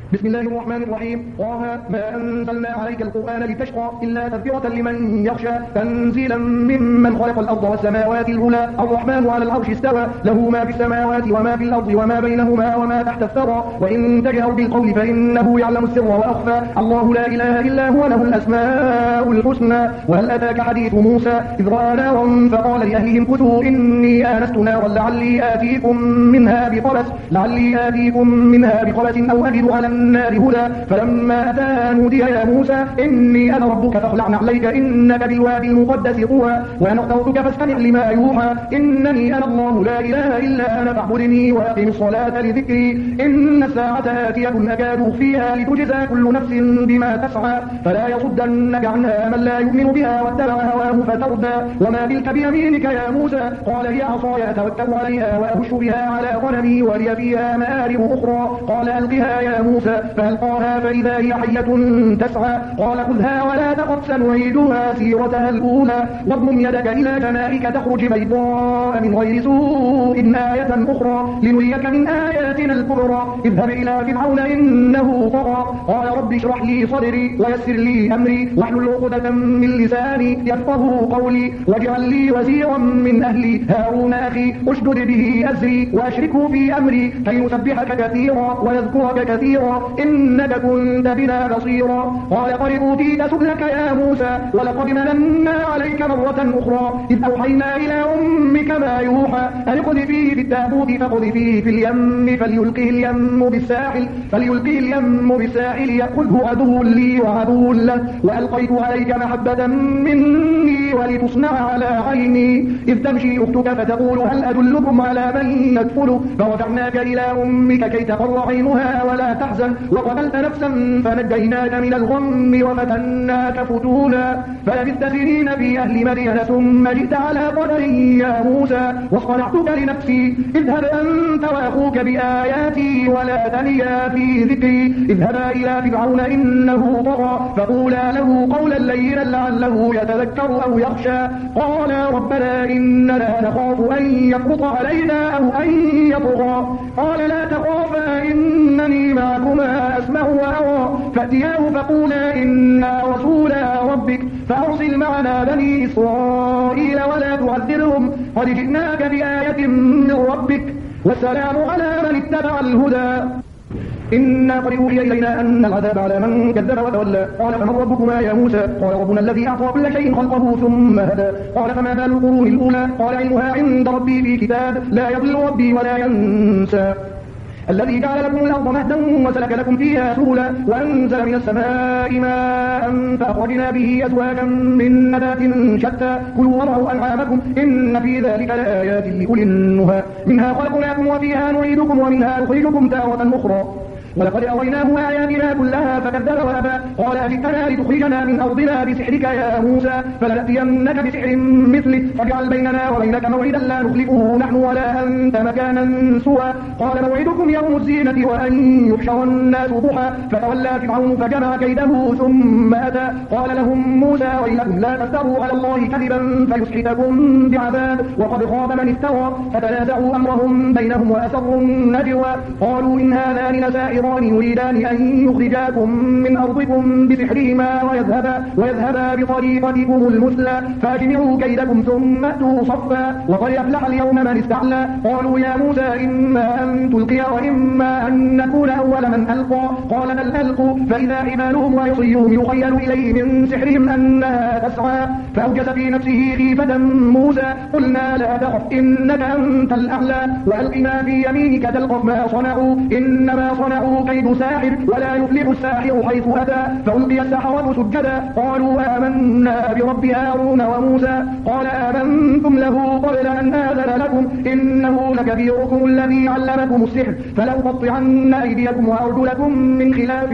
بسم الله الرحمن الرحيم. طه ما أنزلنا عليك القرآن لتشقى إلا تذكرة لمن يخشى تنزيلا ممن خلق الأرض والسماوات العلى الرحمن على العرش استوى له ما في السماوات وما في الأرض وما بينهما وما تحت الثرى وإن تجهر بالقول فإنه يعلم السر وأخفى الله لا إله إلا هو له الأسماء الحسنى. وهل أتاك حديث موسى إذ رأى نارا فقال لأهلهم كثوا إني آنست نارا لعلي آتيكم منها بقبس أو أجد على النار هدى فلما أتاها نودي يا موسى إني أنا ربك فاخلع عليك إنك بالوادي المقدس طوى وأنا اخترتك فاستمع لما يوحى إنني أنا الله لا إله إلا أنا فاعبدني وأقم الصلاة لذكري إن الساعة آتية أكاد أخفيها لتجزى كل نفس بما تسعى فلا يصدنك عنها من لا يؤمن بها واتبع هواه فتردى وما تلك بيمينك يا موسى قال هي عصاي أتوكل عليها وأهش بها على غنمي ولي فيها مآرب أخرى قال ألقها يا موسى فألقاها فإذا هي حية تسعى قال خذها ولا تخف سنعيدها سيرتها الأولى واضمم يدك إلى جناحك تخرج بيضاء من غير سوء آية أخرى لنريك من آياتنا الكبرى اذهب إلى فرعون إنه طغى قال رب اشرح لي صدري ويسر لي أمري واحلل عقدة من لساني يفقهوا قولي واجعل لي وزيرا من أهلي هارون أخي اشدد به أزري وأشركه في أمري كي نسبحك كثيرا ونذكرك كثيرا إنك كنت بنا بصيرا قال قد أوتيت سؤلك يا موسى ولقد مننا عليك مرة أخرى إذ أوحينا إلى أمك ما يوحى أن اقذفيه في التابوت فاقذفيه في اليم فليلقه اليم بالساحل يأخذه عدو لي وعدو له وألقيت عليك محبة مني ولتصنع على عيني إذ تمشي أختك فتقول هل أدلكم على من يكفله فرجعناك إلى أمك كي تقر عينها ولا تحزن وقتلت نفسا فنجيناك من الغم وفتناك فتونا فلبثت سنين في أهل مدين ثم جئت على قدر يا موسى واصطنعتك لنفسي اذهب أنت وأخوك بآياتي ولا تنيا في ذكري اذهبا إلى فرعون إنه طغى فقولا له قولا لينا لعله يتذكر أو يخشى قالا ربنا إننا نخاف أن يفرط علينا أو أن يطغى قال لا تخافا إنني معكما أسمع وأرى فأتياه فقولا إنا رسولا ربك فأرسل معنا بني إسرائيل ولا تعذبهم قد جئناك بآية من ربك والسلام على من اتبع الهدى إنا قد أوحي إلينا أن العذاب على من كذب وتولى قال فمن ربكما يا موسى قال ربنا الذي أعطى كل شيء خلقه ثم هدى قال فما بال القرون الأولى قال علمها عند ربي في كتاب لا يضل ربي ولا ينسى الذي جعل لكم الأرض مهدا وسلك لكم فيها سبلا وأنزل من السماء ماء فأخرجنا به أزواجا من نبات شتى كلوا وارعوا أنعامكم إن في ذلك لآيات لأولي النهى منها خلقناكم وفيها نعيدكم ومنها نخرجكم تارة أخرى ولقد أريناه آياتنا كلها فكذب وأبى قال أجئتنا لتخرجنا من أرضنا بسحرك يا موسى فلنأتينك بسحر مثله فاجعل بيننا وبينك موعدا لا نخلفه نحن ولا أنت مكانا سوى قال موعدكم يوم الزينة وأن يحشر الناس ضحى فتولى فرعون فجمع كيده ثم أتى قال لهم موسى ويلكم لا تفتروا على الله كذبا فيسحتكم بعذاب وقد خاب من افترى فتنازعوا أمرهم بينهم وأسروا النجوى قالوا إن هذان لسائران يريدان أن يخرجاكم من أرضكم بسحرهما ويذهبا بطريقتكم المثلى فأجمعوا كيدكم ثم أتوا صفا وقد أفلح اليوم من استعلى قالوا يا موسى إما أن تلقي وإما أن نكون أول من ألقى قال بل ألقوا فإذا حبالهم وعصيهم يخيل إليه من سحرهم أنها تسعى فأوجس في نفسه خيفة موسى قلنا لا تخف إنك أنت الأعلى وألق ما في يمينك تلقف ما صنعوا إنما صنعوا كيد ساحر ولا يفلح الساحر حيث أتى فألقي السحرة سجدا قالوا آمنا برب هارون وموسى قال آمنتم له قبل أن آذن لكم إنه لكبيركم الذي علمكم السحر فلأقطعن أيديكم وأرجلكم من خلاف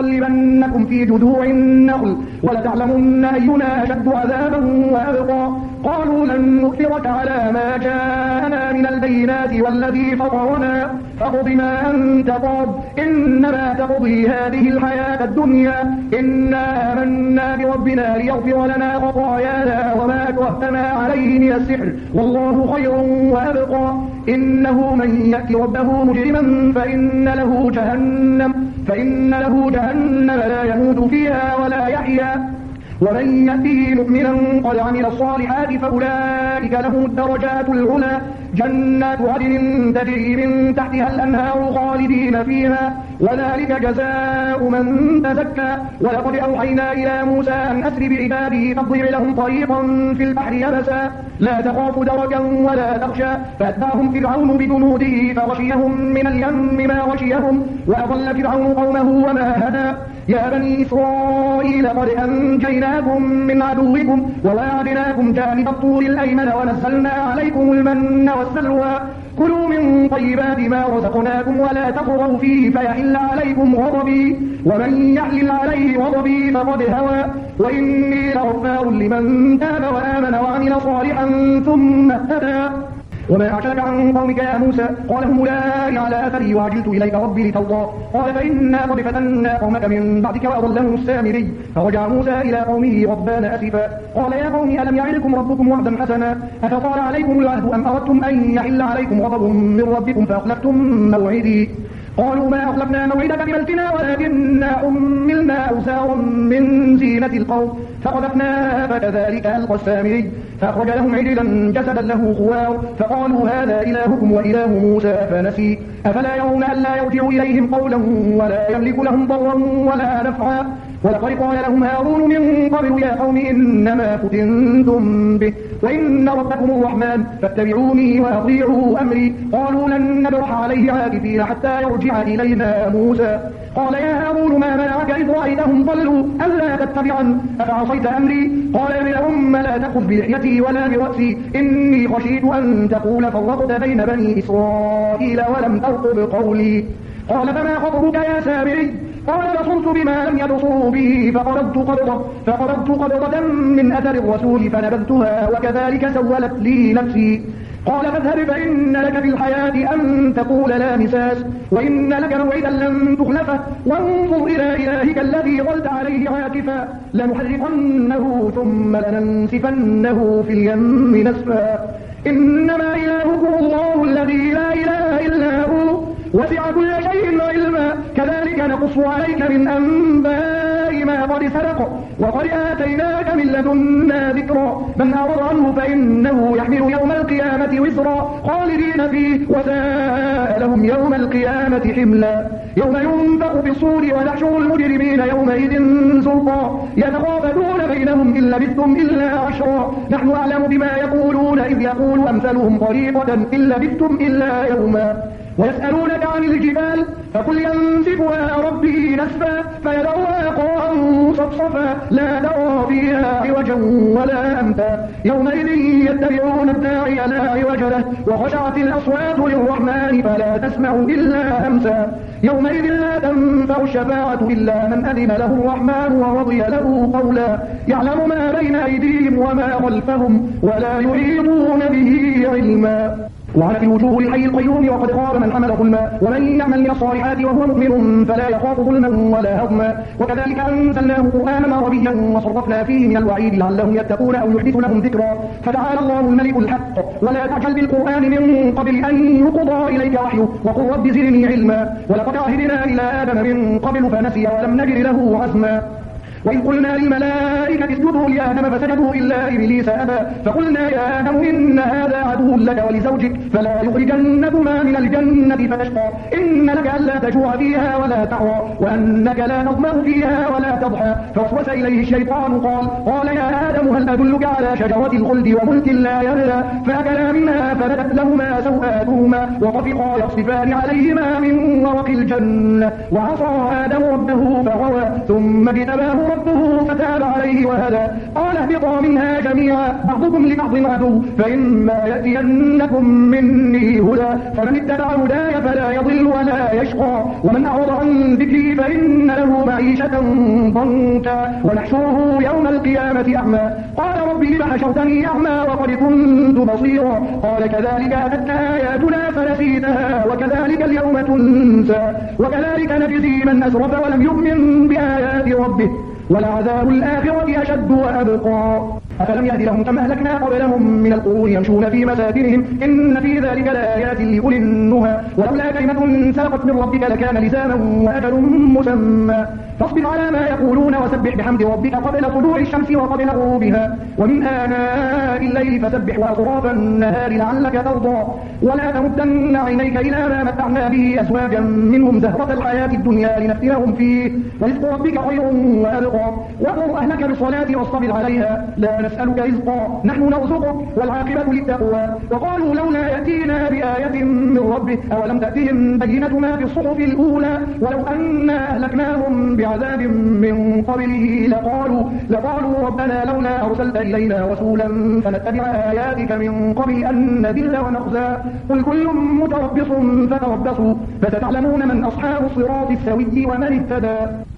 ولأصلبنكم في جذوع النخل ولتعلمن أينا أشد عذابا وأبقى قالوا لن نؤثرك على ما جاءنا من البينات والذي فطرنا فاقض ما أنت قاض إنما تقضي هذه الحياة الدنيا إنا آمنا بربنا ليغفر لنا خطايانا وما أكرهتنا عليه من السحر والله خير وأبقى إنه من يأتي ربه مجرما فإن له جهنم لا يموت فيها ولا يحيا ومن يأتيه مؤمنا قد عمل الصالحات فأولئك لهم الدرجات العلى جنات عدن تجري من تحتها الأنهار خالدين فيها وذلك جزاء من تزكى ولقد أوحينا إلى موسى أن أسر بعبادي فاضرب لهم طريقا في البحر يبسا لا تخاف دركا ولا تخشى فأتبعهم فرعون بجنوده فغشيهم من اليم ما غشيهم وأضل فرعون قومه وما هدى يا بني إسرائيل قد أنجيناكم من عدوكم وواعدناكم جانب الطور الأيمن ونزلنا عليكم المن والسلوى كلوا من طيبات ما رزقناكم ولا تطغوا فيه فيحل عليكم غضبي ومن يحلل عليه غضبي فقد هوى وإني لغفار لمن تاب وآمن وعمل صالحا ثم اهتدى وما أعجلك عن قومك يا موسى قال هم أولئك على أثري وعجلت إليك ربي لترضى قال فإنا قد فتنا قومك من بعدك وأضلهم السامري فرجع موسى إلى قومه غضبان أسفا قال يا قوم ألم يعدكم ربكم وعدا حسنا أفطال عليكم العهد أم أردتم أن يحل عليكم غضب من ربكم فأخلفتم موعدي قالوا ما أخلفنا موعدك بملكنا ولكننا حملنا أوزارا من زينة القوم فقذفناها فكذلك ألقى السامري فأخرج لهم عجلا جسدا له خوار فقالوا هذا إلهكم وإله موسى فنسي أفلا يرون ألا يرجع إليهم قولا ولا يملك لهم ضرا ولا نفعا ولقد قال لهم هارون من قبل يا قوم إنما فتنتم به وإن ربكم الرحمن فاتبعوني وأطيعوا أمري قالوا لن نبرح عليه عاكفين حتى يرجع إلينا موسى قال يا هارون ما منعك إذ رأيتهم ضلوا ألا تتبعن أفعصيت أمري قال يا ابن أم لا تأخذ بلحيتي ولا برأسي إني خشيت أن تقول فرقت بين بني إسرائيل ولم ترقب قولي قال فما خطبك يا سامري قال بصرت بما لم يبصروا به فقبضت قبضة من أثر الرسول فنبذتها وكذلك سولت لي نفسي قال فاذهب فإن لك في الحياة أن تقول لا مساس وإن لك موعدا لن تخلفه وانظر إلى إلهك الذي ظلت عليه عاكفا لنحرقنه ثم لننسفنه في اليم نسفا إنما إلهكم الله الذي لا إله إلا هو وسع كل شيء علما كذلك نقص عليك من أنباء ما قد سبق وقد آتيناك من لدنا ذكرا من أعرض عنه فإنه يحمل يوم القيامة وزرا خالدين فيه وساء لهم يوم القيامة حملا يوم ينفخ في الصور ونحشر المجرمين يومئذ زرقا يتخافتون بينهم إن لبثتم إلا عشرا نحن أعلم بما يقولون إذ يقول أمثلهم طريقة إن لبثتم إلا يوما ويسألونك عن الجبال فقل ينسفها ربي نسفا فيذرها قاعا صفصفا لا ترى فيها عوجا ولا أمتا يومئذ يتبعون الداعي لا عوج له وخشعت الأصوات للرحمن فلا تسمع إلا همسا يومئذ لا تنفع الشفاعة إلا من أذن له الرحمن ورضي له قولا يعلم ما بين أيديهم وما خلفهم ولا يحيطون به علما وعنت الوجوه للحي القيوم وقد خاب من حمل ظلما ومن يعمل من الصالحات وهو مؤمن فلا يخاف ظلما ولا هضما وكذلك أنزلناه قرآنا عربيا وصرفنا فيه من الوعيد لعلهم يتقون أو يحدث لهم ذكرا فتعالى الله الملك الحق ولا تعجل بالقرآن من قبل أن يقضى إليك وحيه وقل رب زدني علما ولقد عهدنا إلى آدم من قبل فنسي ولم نجد له عزما وإذ قلنا للملائكة اسجدوا لآدم فسجدوا إلا إبليس أبى فقلنا يا آدم إن هذا عدو لك ولزوجك فلا يخرجنكما من الجنة فتشقى إن لك ألا تجوع فيها ولا تعرى وأنك لا تظمأ فيها ولا تضحى فوسوس إليه الشيطان قال يا آدم هل أدلك على شجرة الخلد وملك لا يبلى فأكلا منها فبدت لهما سوآتهما وطفقا يخصفان عليهما من ورق الجنة وعصى آدم ربه فغوى ثم اجتباه ربه فتاب عليه وهدى قال اهبطا منها جميعا بعضكم لبعض عدو فإما يأتينكم مني هدى فمن اتبع هداي فلا يضل ولا يشقى ومن أعرض عن ذكري فإن له معيشة ضنكا ونحشره يوم القيامة أعمى قال رب لم حشرتني أعمى وقد كنت بصيرا قال كذلك أتتنا آياتنا فنسيتها وكذلك اليوم تنسى وكذلك نجزي من أسرف ولم يؤمن بآيات ربه ولعذاب الآخرة أشد وأبقى أفلم يهد لهم كما أهلكنا قبلهم من القرون يمشون في مساكنهم إن في ذلك لآيات لأولي النهى ولولا كلمة سبقت من ربك لكان لزاما وأجل مسمى فاصبر على ما يقولون وسبح بحمد ربك قبل طلوع الشمس وقبل غروبها ومن آناء الليل فسبح وأطراف النهار لعلك ترضى ولا تمدن عينيك إلى ما متعنا به أزواجا منهم زهرة الحياة الدنيا لنفتنهم فيه ورزق ربك خير وأبقى وأمر أهلك بالصلاة واصطبر عليها لا نسألك رزقا نحن نرزقك والعاقبة للتقوى وقالوا لولا يأتينا بآية من ربه أولم تأتهم بينة ما في الصحف الأولى ولو أنا أهلكناهم بعذاب من قبله لقالوا ربنا لولا أرسلت إلينا رسولا فنتبع آياتك من قبل أن نذل ونخزى قل كل متربص فتربصوا فستعلمون من أصحاب الصراط السوي ومن اهتدى